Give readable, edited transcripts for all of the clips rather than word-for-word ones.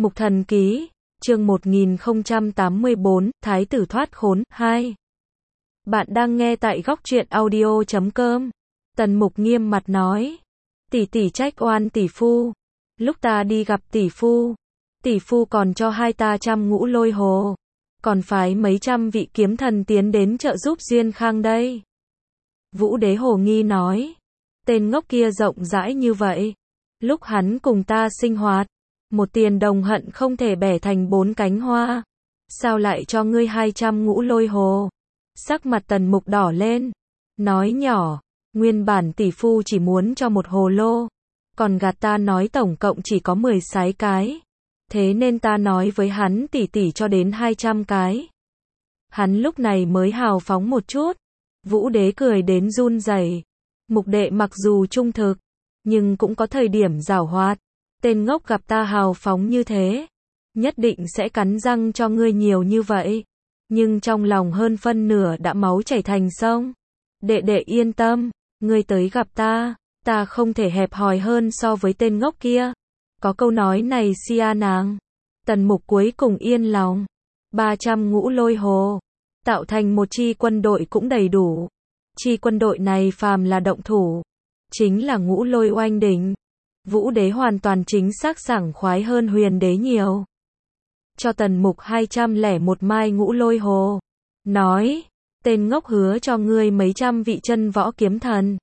Mục Thần Ký, chương 1084, Thái tử thoát khốn, 2. Bạn đang nghe tại góc truyện audio.com. Tần Mục nghiêm mặt nói. Tỷ tỷ trách oan tỷ phu. Lúc ta đi gặp tỷ phu còn cho hai ta 100 ngũ lôi hồ. Còn phái mấy trăm vị kiếm thần tiến đến trợ giúp Duyên Khang đây. Vũ Đế hồ nghi nói. Tên ngốc kia rộng rãi như vậy. Lúc hắn cùng ta sinh hoạt, một tiền đồng hận không thể bẻ thành 4 cánh hoa. Sao lại cho ngươi 200 ngũ lôi hồ? Sắc mặt Tần Mục đỏ lên. Nói nhỏ, nguyên bản tỷ phu chỉ muốn cho một hồ lô. Còn gạt ta nói tổng cộng chỉ có 10 sái cái. Thế nên ta nói với hắn tỷ tỷ cho đến 200 cái. Hắn lúc này mới hào phóng một chút. Vũ Đế cười đến run rẩy. Mục đệ mặc dù trung thực, nhưng cũng có thời điểm giảo hoạt. Tên ngốc gặp ta hào phóng như thế, nhất định sẽ cắn răng cho ngươi nhiều như vậy. Nhưng trong lòng hơn phân nửa đã máu chảy thành sông. Đệ đệ yên tâm, ngươi tới gặp ta không thể hẹp hòi hơn so với tên ngốc kia. Có câu nói này xia nàng. Tần Mục cuối cùng yên lòng. 300 ngũ lôi hồ, tạo thành một chi quân đội cũng đầy đủ. Chi quân đội này phàm là động thủ, chính là ngũ lôi oanh đỉnh. Vũ Đế hoàn toàn chính xác sảng khoái hơn Huyền Đế nhiều. Cho Tần Mục 201 mai ngũ lôi hồ. Nói, tên ngốc hứa cho ngươi mấy trăm vị chân võ kiếm thần.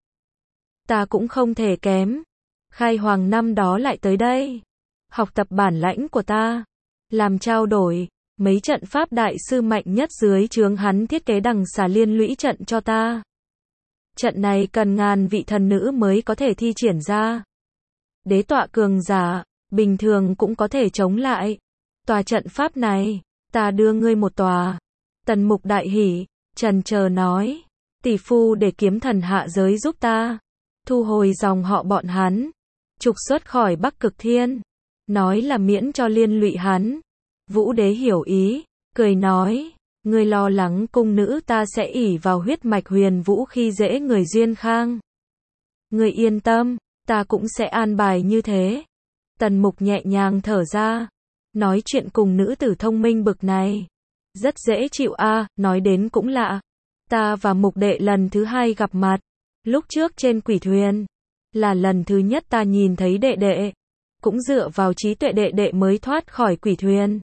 Ta cũng không thể kém. Khai Hoàng năm đó lại tới đây. Học tập bản lãnh của ta. Làm trao đổi, mấy trận pháp đại sư mạnh nhất dưới trướng hắn thiết kế đằng xà liên lũy trận cho ta. Trận này cần ngàn vị thần nữ mới có thể thi triển ra. Đế tọa cường giả, bình thường cũng có thể chống lại. Tòa trận pháp này, ta đưa ngươi một tòa. Tần Mục đại hỉ, trần chờ nói. Tỷ phu để kiếm thần hạ giới giúp ta. Thu hồi dòng họ bọn hắn. Trục xuất khỏi Bắc Cực Thiên. Nói là miễn cho liên lụy hắn. Vũ Đế hiểu ý, cười nói. Ngươi lo lắng cung nữ ta sẽ ỷ vào huyết mạch huyền vũ khi dễ người Duyên Khang. Ngươi yên tâm, ta cũng sẽ an bài như thế. Tần Mục nhẹ nhàng thở ra. Nói chuyện cùng nữ tử thông minh bực này. Rất dễ chịu nói đến cũng lạ. Ta và Mục đệ lần thứ 2 gặp mặt. Lúc trước trên quỷ thuyền. Là lần thứ nhất ta nhìn thấy đệ đệ. Cũng dựa vào trí tuệ đệ đệ mới thoát khỏi quỷ thuyền.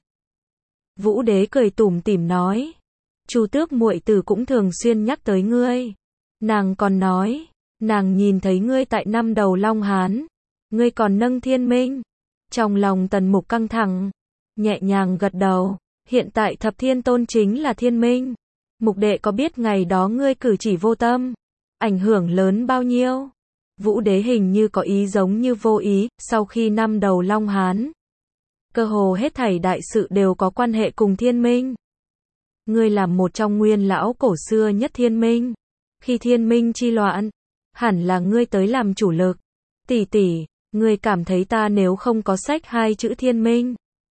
Vũ Đế cười tủm tỉm nói. Chu Tước muội tử cũng thường xuyên nhắc tới ngươi. Nàng còn nói, nàng nhìn thấy ngươi tại năm đầu Long Hán. Ngươi còn nâng thiên minh. Trong lòng Tần Mục căng thẳng, nhẹ nhàng gật đầu. Hiện tại Thập Thiên Tôn chính là thiên minh. Mục đệ có biết ngày đó ngươi cử chỉ vô tâm, ảnh hưởng lớn bao nhiêu? Vũ Đế hình như có ý giống như vô ý. Sau khi năm đầu Long Hán, cơ hồ hết thảy đại sự đều có quan hệ cùng thiên minh. Ngươi là một trong nguyên lão cổ xưa nhất thiên minh. Khi thiên minh chi loạn, hẳn là ngươi tới làm chủ lực. Tỷ tỷ, ngươi cảm thấy ta nếu không có sách 2 chữ thiên minh,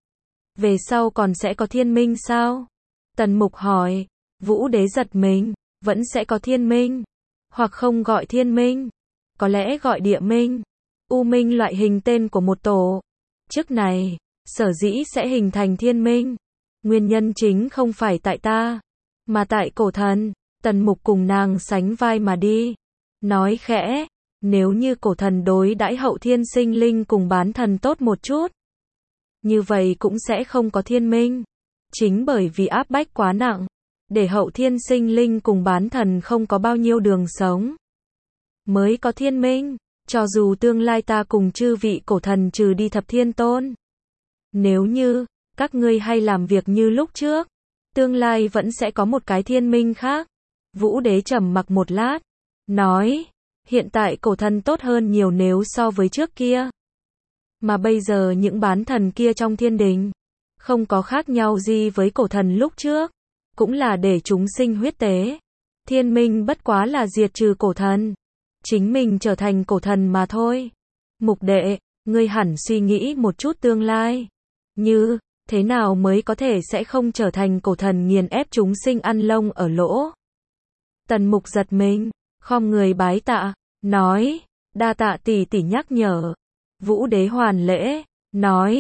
về sau còn sẽ có thiên minh sao? Tần Mục hỏi. Vũ Đế giật mình. Vẫn sẽ có thiên minh. Hoặc không gọi thiên minh, có lẽ gọi địa minh, u minh loại hình tên của một tổ chức này. Sở dĩ sẽ hình thành thiên minh, nguyên nhân chính không phải tại ta, mà tại cổ thần. Tần Mục cùng nàng sánh vai mà đi. Nói khẽ, nếu như cổ thần đối đãi hậu thiên sinh linh cùng bán thần tốt một chút, như vậy cũng sẽ không có thiên minh. Chính bởi vì áp bách quá nặng, để hậu thiên sinh linh cùng bán thần không có bao nhiêu đường sống, mới có thiên minh. Cho dù tương lai ta cùng chư vị cổ thần trừ đi Thập Thiên Tôn, nếu như các ngươi hay làm việc như lúc trước, tương lai vẫn sẽ có một cái thiên minh khác. Vũ Đế trầm mặc một lát, nói, hiện tại cổ thần tốt hơn nhiều nếu so với trước kia. Mà bây giờ những bán thần kia trong thiên đình, không có khác nhau gì với cổ thần lúc trước, cũng là để chúng sinh huyết tế. Thiên minh bất quá là diệt trừ cổ thần, chính mình trở thành cổ thần mà thôi. Mục đệ, ngươi hẳn suy nghĩ một chút tương lai. Như thế nào mới có thể sẽ không trở thành cổ thần nghiền ép chúng sinh ăn lông ở lỗ? Tần Mục giật mình, khom người bái tạ, nói, đa tạ tỷ tỷ nhắc nhở. Vũ Đế hoàn lễ, nói,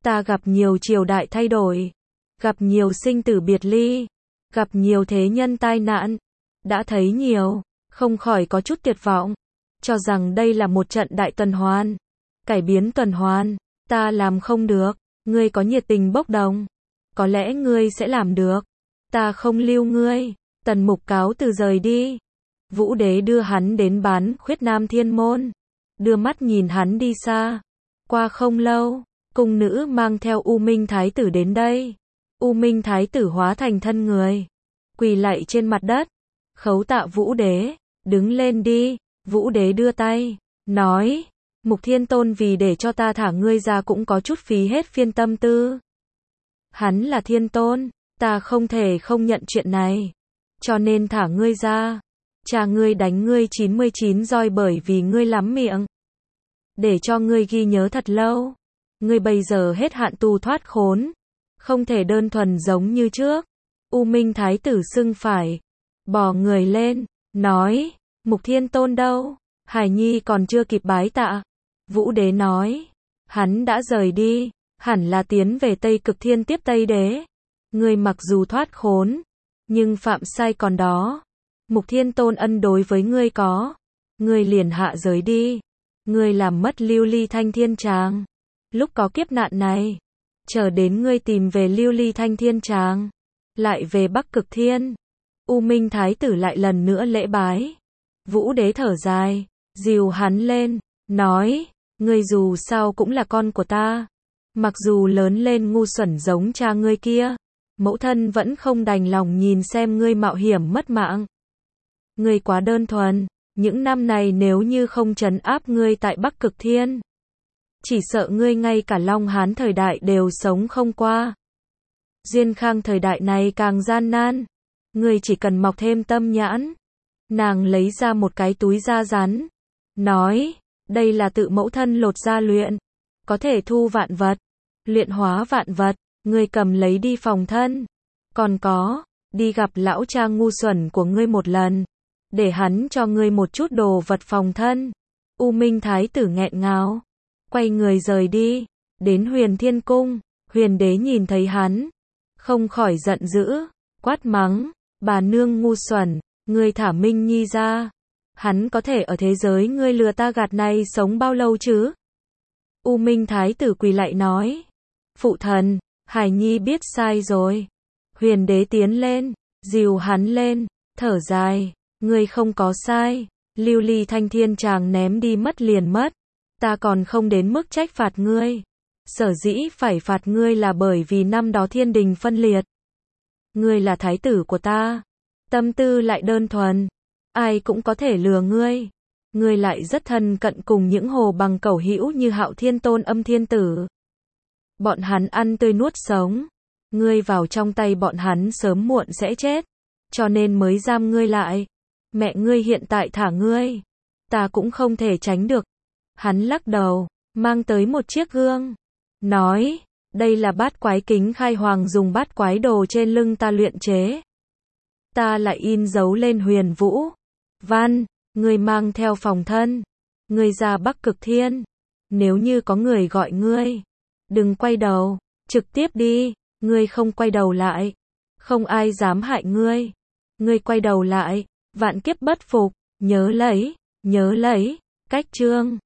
Ta gặp nhiều triều đại thay đổi, gặp nhiều sinh tử biệt ly, gặp nhiều thế nhân tai nạn, đã thấy nhiều, không khỏi có chút tuyệt vọng, cho rằng đây là một trận đại tuần hoàn, cải biến tuần hoàn, ta làm không được, ngươi có nhiệt tình bốc đồng, có lẽ ngươi sẽ làm được, ta không lưu ngươi. Tần Mục cáo từ rời đi. Vũ Đế đưa hắn đến bán khuyết Nam Thiên Môn, đưa mắt nhìn hắn đi xa. Qua không lâu, cung nữ mang theo U Minh Thái tử đến đây. U Minh Thái tử hóa thành thân người, quỳ lạy trên mặt đất, khấu tạ Vũ Đế, đứng lên đi. Vũ Đế đưa tay, nói, Mục Thiên Tôn vì để cho ta thả ngươi ra cũng có chút phí hết phiên tâm tư. Hắn là Thiên Tôn, ta không thể không nhận chuyện này, cho nên thả ngươi ra. Cha ngươi đánh ngươi 99 roi bởi vì ngươi lắm miệng, để cho ngươi ghi nhớ thật lâu. Ngươi bây giờ hết hạn tu thoát khốn, không thể đơn thuần giống như trước. U Minh Thái tử xưng phải, bò người lên, nói, Mục Thiên Tôn đâu? Hải Nhi còn chưa kịp bái tạ. Vũ Đế nói, hắn đã rời đi, hẳn là tiến về Tây Cực Thiên tiếp Tây Đế. Ngươi mặc dù thoát khốn, nhưng phạm sai còn đó. Mục Thiên Tôn ân đối với ngươi có, ngươi liền hạ giới đi. Ngươi làm mất Lưu Ly Thanh Thiên Tràng. Lúc có kiếp nạn này, chờ đến ngươi tìm về Lưu Ly Thanh Thiên Tràng, lại về Bắc Cực Thiên. U Minh Thái tử lại lần nữa lễ bái. Vũ Đế thở dài, dìu hắn lên, nói, ngươi dù sao cũng là con của ta. Mặc dù lớn lên ngu xuẩn giống cha ngươi kia, mẫu thân vẫn không đành lòng nhìn xem ngươi mạo hiểm mất mạng. Ngươi quá đơn thuần, những năm này nếu như không trấn áp ngươi tại Bắc Cực Thiên, chỉ sợ ngươi ngay cả Long Hán thời đại đều sống không qua. Duyên Khang thời đại này càng gian nan, ngươi chỉ cần mọc thêm tâm nhãn. Nàng lấy ra một cái túi da rắn, nói, đây là tự mẫu thân lột ra luyện, có thể thu vạn vật, luyện hóa vạn vật, ngươi cầm lấy đi phòng thân. Còn có, đi gặp lão cha ngu xuẩn của ngươi một lần, để hắn cho ngươi một chút đồ vật phòng thân. U Minh Thái tử nghẹn ngào, quay người rời đi, đến Huyền Thiên Cung. Huyền Đế nhìn thấy hắn, không khỏi giận dữ, quát mắng, bà nương ngu xuẩn, ngươi thả Minh Nhi ra. Hắn có thể ở thế giới ngươi lừa ta gạt này sống bao lâu chứ? U Minh Thái tử quỳ lạy nói, phụ thần, Hải Nhi biết sai rồi. Huyền Đế tiến lên, dìu hắn lên, thở dài, ngươi không có sai. Lưu Ly Thanh Thiên Tràng ném đi mất liền mất, ta còn không đến mức trách phạt ngươi. Sở dĩ phải phạt ngươi là bởi vì năm đó thiên đình phân liệt. Ngươi là thái tử của ta, tâm tư lại đơn thuần, ai cũng có thể lừa ngươi. Ngươi lại rất thân cận cùng những hồ bằng cẩu hữu như Hạo Thiên Tôn, Âm Thiên Tử. Bọn hắn ăn tươi nuốt sống, ngươi vào trong tay bọn hắn sớm muộn sẽ chết, cho nên mới giam ngươi lại. Mẹ ngươi hiện tại thả ngươi, ta cũng không thể tránh được. Hắn lắc đầu, mang tới một chiếc gương, nói, đây là bát quái kính khai hoàng dùng bát quái đồ trên lưng ta luyện chế. Ta lại in dấu lên Huyền Vũ Văn, ngươi mang theo phòng thân, ngươi ra Bắc Cực Thiên. Nếu như có người gọi ngươi, đừng quay đầu, trực tiếp đi. Ngươi không quay đầu lại, không ai dám hại ngươi. Ngươi quay đầu lại, vạn kiếp bất phục. Nhớ lấy, cách chương.